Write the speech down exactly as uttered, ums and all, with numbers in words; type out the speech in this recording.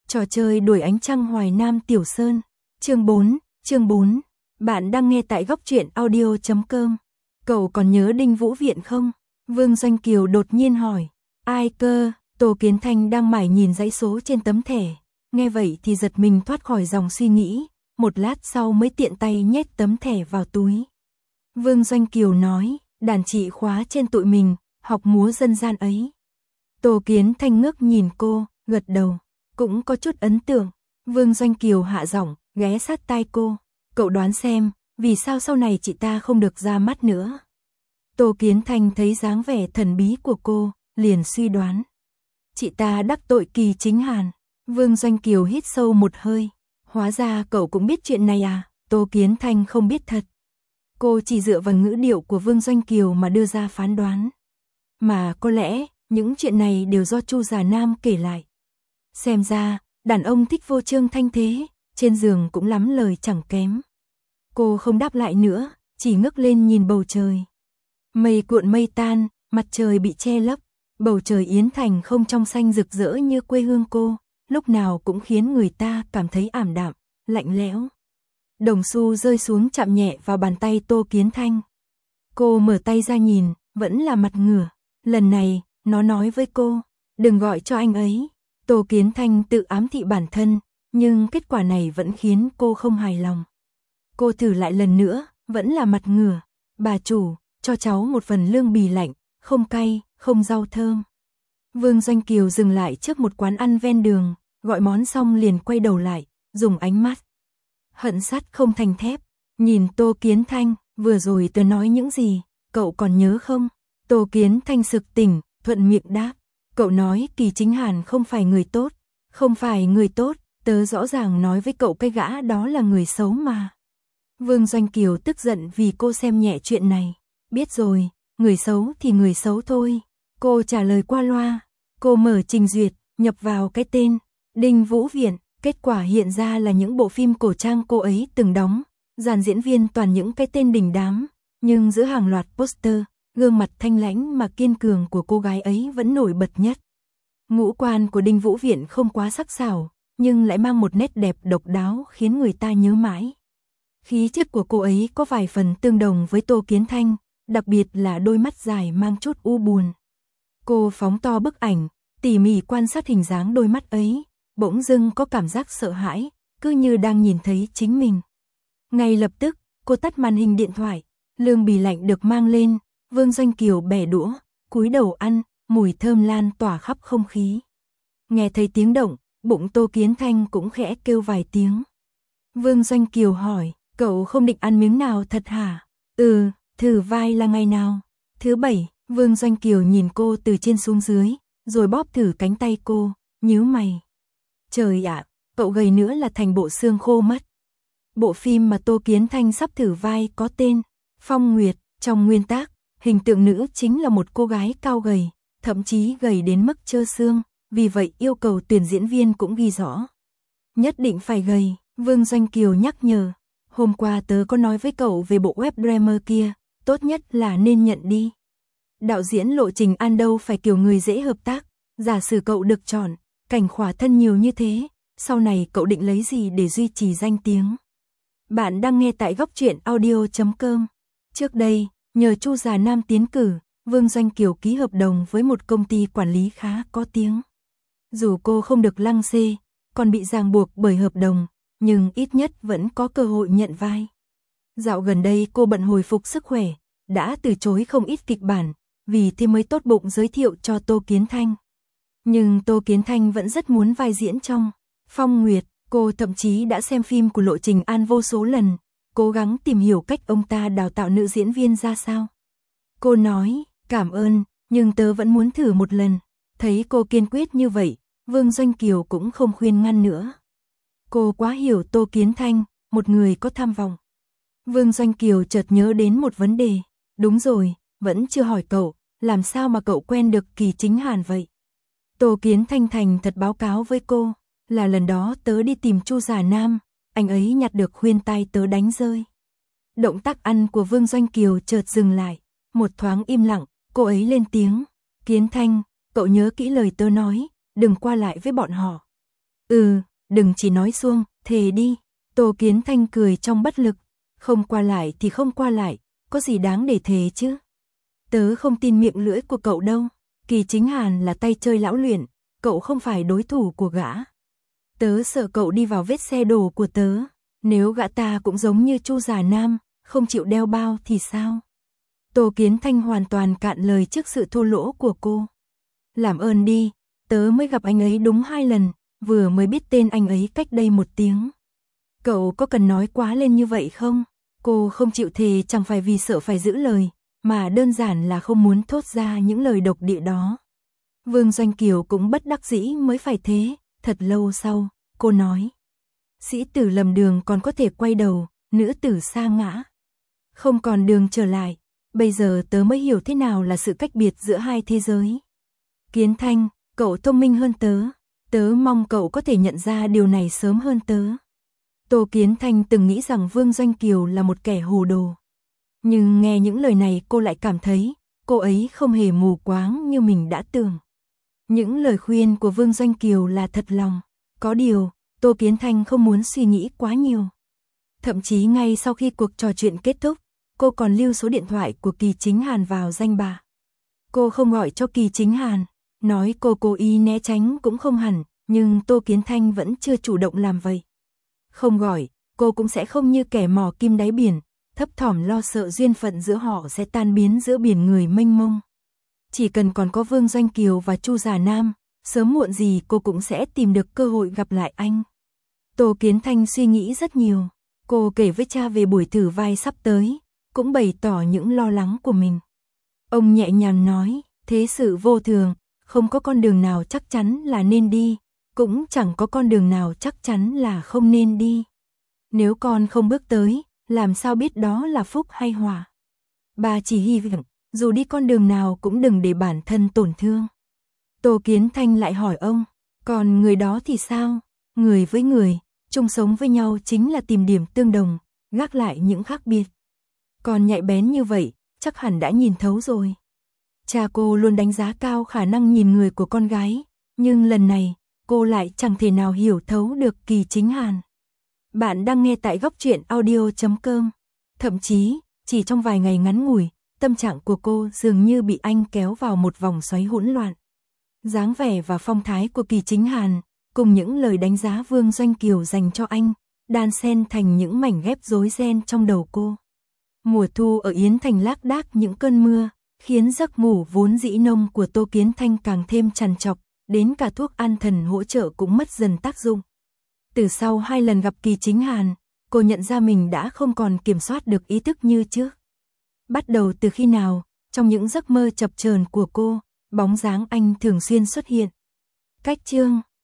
Trò chơi đuổi ánh trăng Hoài Nam Tiểu Sơn. Chương bốn, chương bốn. Bạn đang nghe tại góc truyện audio chấm com. Cậu còn nhớ Đinh Vũ Viện không? Vương Doanh Kiều đột nhiên hỏi. Ai cơ? Tô Kiến Thanh đang mải nhìn dãy số trên tấm thẻ. Nghe vậy thì giật mình thoát khỏi dòng suy nghĩ. Một lát sau mới tiện tay nhét tấm thẻ vào túi. Vương Doanh Kiều nói, đàn chị khóa trên tụi mình, học múa dân gian ấy. Tô Kiến Thanh ngước nhìn cô, gật đầu. Cũng có chút ấn tượng. Vương Doanh Kiều hạ giọng, ghé sát tai cô. Cậu đoán xem, vì sao sau này chị ta không được ra mắt nữa? Tô Kiến Thanh thấy dáng vẻ thần bí của cô, liền suy đoán. Chị ta đắc tội Kỳ Chính Hàn. Vương Doanh Kiều hít sâu một hơi. Hóa ra cậu cũng biết chuyện này à? Tô Kiến Thanh không biết thật. Cô chỉ dựa vào ngữ điệu của Vương Doanh Kiều mà đưa ra phán đoán. Mà có lẽ, những chuyện này đều do Chu Già Nam kể lại. Xem ra, đàn ông thích vô trương thanh thế, trên giường cũng lắm lời chẳng kém. Cô không đáp lại nữa, chỉ ngước lên nhìn bầu trời. Mây cuộn mây tan, mặt trời bị che lấp, bầu trời Yến Thành không trong xanh rực rỡ như quê hương cô, lúc nào cũng khiến người ta cảm thấy ảm đạm, lạnh lẽo. Đồng xu rơi xuống chạm nhẹ vào bàn tay Tô Kiến Thanh. Cô mở tay ra nhìn, vẫn là mặt ngửa. Lần này, nó nói với cô, đừng gọi cho anh ấy. Tô Kiến Thanh tự ám thị bản thân, nhưng kết quả này vẫn khiến cô không hài lòng. Cô thử lại lần nữa, vẫn là mặt ngửa. Bà chủ, cho cháu một phần lương bì lạnh, không cay, không rau thơm. Vương Doanh Kiều dừng lại trước một quán ăn ven đường, gọi món xong liền quay đầu lại, dùng ánh mắt hận sắt không thành thép, nhìn Tô Kiến Thanh, vừa rồi tôi nói những gì, cậu còn nhớ không? Tô Kiến Thanh sực tỉnh, thuận miệng đáp, cậu nói Kỳ Chính Hàn không phải người tốt, không phải người tốt, tớ rõ ràng nói với cậu cái gã đó là người xấu mà. Vương Doanh Kiều tức giận vì cô xem nhẹ chuyện này, biết rồi, người xấu thì người xấu thôi, cô trả lời qua loa, cô mở trình duyệt, nhập vào cái tên, Đinh Vũ Viện. Kết quả hiện ra là những bộ phim cổ trang cô ấy từng đóng, dàn diễn viên toàn những cái tên đình đám, nhưng giữa hàng loạt poster, gương mặt thanh lãnh mà kiên cường của cô gái ấy vẫn nổi bật nhất. Ngũ quan của Đinh Vũ Viện không quá sắc sảo, nhưng lại mang một nét đẹp độc đáo khiến người ta nhớ mãi. Khí chất của cô ấy có vài phần tương đồng với Tô Kiến Thanh, đặc biệt là đôi mắt dài mang chút u buồn. Cô phóng to bức ảnh, tỉ mỉ quan sát hình dáng đôi mắt ấy. Bỗng dưng có cảm giác sợ hãi, cứ như đang nhìn thấy chính mình. Ngay lập tức, cô tắt màn hình điện thoại, lương bì lạnh được mang lên, Vương Doanh Kiều bẻ đũa, cúi đầu ăn, mùi thơm lan tỏa khắp không khí. Nghe thấy tiếng động, bụng Tô Kiến Thanh cũng khẽ kêu vài tiếng. Vương Doanh Kiều hỏi, cậu không định ăn miếng nào thật hả? Ừ, thử vai là ngày nào? Thứ bảy, Vương Doanh Kiều nhìn cô từ trên xuống dưới, rồi bóp thử cánh tay cô, nhíu mày. Trời ạ, cậu gầy nữa là thành bộ xương khô mất. Bộ phim mà Tô Kiến Thanh sắp thử vai có tên Phong Nguyệt, trong nguyên tác, hình tượng nữ chính là một cô gái cao gầy, thậm chí gầy đến mức trơ xương, vì vậy yêu cầu tuyển diễn viên cũng ghi rõ. Nhất định phải gầy, Vương Doanh Kiều nhắc nhở. Hôm qua tớ có nói với cậu về bộ web drama kia, tốt nhất là nên nhận đi. Đạo diễn Lộ Trình An đâu phải kiểu người dễ hợp tác, giả sử cậu được chọn. Cảnh khỏa thân nhiều như thế, sau này cậu định lấy gì để duy trì danh tiếng? Bạn đang nghe tại góc truyện audio chấm com. Trước đây, nhờ Chu Già Nam tiến cử, Vương Doanh Kiều ký hợp đồng với một công ty quản lý khá có tiếng. Dù cô không được lăng xê, còn bị ràng buộc bởi hợp đồng, nhưng ít nhất vẫn có cơ hội nhận vai. Dạo gần đây cô bận hồi phục sức khỏe, đã từ chối không ít kịch bản, vì thế mới tốt bụng giới thiệu cho Tô Kiến Thanh. Nhưng Tô Kiến Thanh vẫn rất muốn vai diễn trong Phong Nguyệt, cô thậm chí đã xem phim của Lộ Trình An vô số lần, cố gắng tìm hiểu cách ông ta đào tạo nữ diễn viên ra sao. Cô nói, cảm ơn, nhưng tớ vẫn muốn thử một lần. Thấy cô kiên quyết như vậy, Vương Doanh Kiều cũng không khuyên ngăn nữa. Cô quá hiểu Tô Kiến Thanh, một người có tham vọng. Vương Doanh Kiều chợt nhớ đến một vấn đề. Đúng rồi, vẫn chưa hỏi cậu, làm sao mà cậu quen được Kỳ Chính Hàn vậy? Tô Kiến Thanh thành thật báo cáo với cô, là lần đó tớ đi tìm Chu Già Nam, anh ấy nhặt được khuyên tai tớ đánh rơi. Động tác ăn của Vương Doanh Kiều chợt dừng lại, một thoáng im lặng, cô ấy lên tiếng, Kiến Thanh, cậu nhớ kỹ lời tớ nói, đừng qua lại với bọn họ. Ừ, đừng chỉ nói suông, thề đi. Tô Kiến Thanh cười trong bất lực. Không qua lại thì không qua lại, có gì đáng để thề chứ. Tớ không tin miệng lưỡi của cậu đâu. Kỳ Chính Hàn là tay chơi lão luyện, cậu không phải đối thủ của gã. Tớ sợ cậu đi vào vết xe đổ của tớ. Nếu gã ta cũng giống như Chu Già Nam, không chịu đeo bao thì sao? Tô Kiến Thanh hoàn toàn cạn lời trước sự thô lỗ của cô. Làm ơn đi, tớ mới gặp anh ấy đúng hai lần, vừa mới biết tên anh ấy cách đây một tiếng. Cậu có cần nói quá lên như vậy không? Cô không chịu thề chẳng phải vì sợ phải giữ lời, mà đơn giản là không muốn thốt ra những lời độc địa đó. Vương Doanh Kiều cũng bất đắc dĩ mới phải thế. Thật lâu sau, cô nói. Sĩ tử lầm đường còn có thể quay đầu, nữ tử sa ngã. Không còn đường trở lại. Bây giờ tớ mới hiểu thế nào là sự cách biệt giữa hai thế giới. Kiến Thanh, cậu thông minh hơn tớ. Tớ mong cậu có thể nhận ra điều này sớm hơn tớ. Tô Kiến Thanh từng nghĩ rằng Vương Doanh Kiều là một kẻ hồ đồ. Nhưng nghe những lời này cô lại cảm thấy, cô ấy không hề mù quáng như mình đã tưởng. Những lời khuyên của Vương Doanh Kiều là thật lòng. Có điều, Tô Kiến Thanh không muốn suy nghĩ quá nhiều. Thậm chí ngay sau khi cuộc trò chuyện kết thúc, cô còn lưu số điện thoại của Kỳ Chính Hàn vào danh bạ. Cô không gọi cho Kỳ Chính Hàn, nói cô cố ý né tránh cũng không hẳn, nhưng Tô Kiến Thanh vẫn chưa chủ động làm vậy. Không gọi, cô cũng sẽ không như kẻ mò kim đáy biển, thấp thỏm lo sợ duyên phận giữa họ sẽ tan biến giữa biển người mênh mông. Chỉ cần còn có Vương Doanh Kiều và Chu Già Nam, sớm muộn gì cô cũng sẽ tìm được cơ hội gặp lại anh. Tô Kiến Thanh suy nghĩ rất nhiều. Cô kể với cha về buổi thử vai sắp tới, cũng bày tỏ những lo lắng của mình. Ông nhẹ nhàng nói, thế sự vô thường, không có con đường nào chắc chắn là nên đi, cũng chẳng có con đường nào chắc chắn là không nên đi. Nếu con không bước tới, làm sao biết đó là phúc hay họa? Bà chỉ hy vọng, dù đi con đường nào cũng đừng để bản thân tổn thương. Tô Kiến Thanh lại hỏi ông, còn người đó thì sao? Người với người, chung sống với nhau chính là tìm điểm tương đồng, gác lại những khác biệt. Còn nhạy bén như vậy, chắc hẳn đã nhìn thấu rồi. Cha cô luôn đánh giá cao khả năng nhìn người của con gái, nhưng lần này, cô lại chẳng thể nào hiểu thấu được Kỳ Chính Hàn. Bạn đang nghe tại góc truyện audio chấm com. Thậm chí, chỉ trong vài ngày ngắn ngủi, tâm trạng của cô dường như bị anh kéo vào một vòng xoáy hỗn loạn. Dáng vẻ và phong thái của Kỳ Chính Hàn, cùng những lời đánh giá Vương Doanh Kiều dành cho anh, đan xen thành những mảnh ghép rối ren trong đầu cô. Mùa thu ở Yến Thành lác đác những cơn mưa, khiến giấc ngủ vốn dĩ nông của Tô Kiến Thanh càng thêm trằn trọc, đến cả thuốc an thần hỗ trợ cũng mất dần tác dụng. Từ sau hai lần gặp Kỳ Chính Hàn, cô nhận ra mình đã không còn kiểm soát được ý thức như trước. Bắt đầu từ khi nào, trong những giấc mơ chập chờn của cô, bóng dáng anh thường xuyên xuất hiện. Cách chương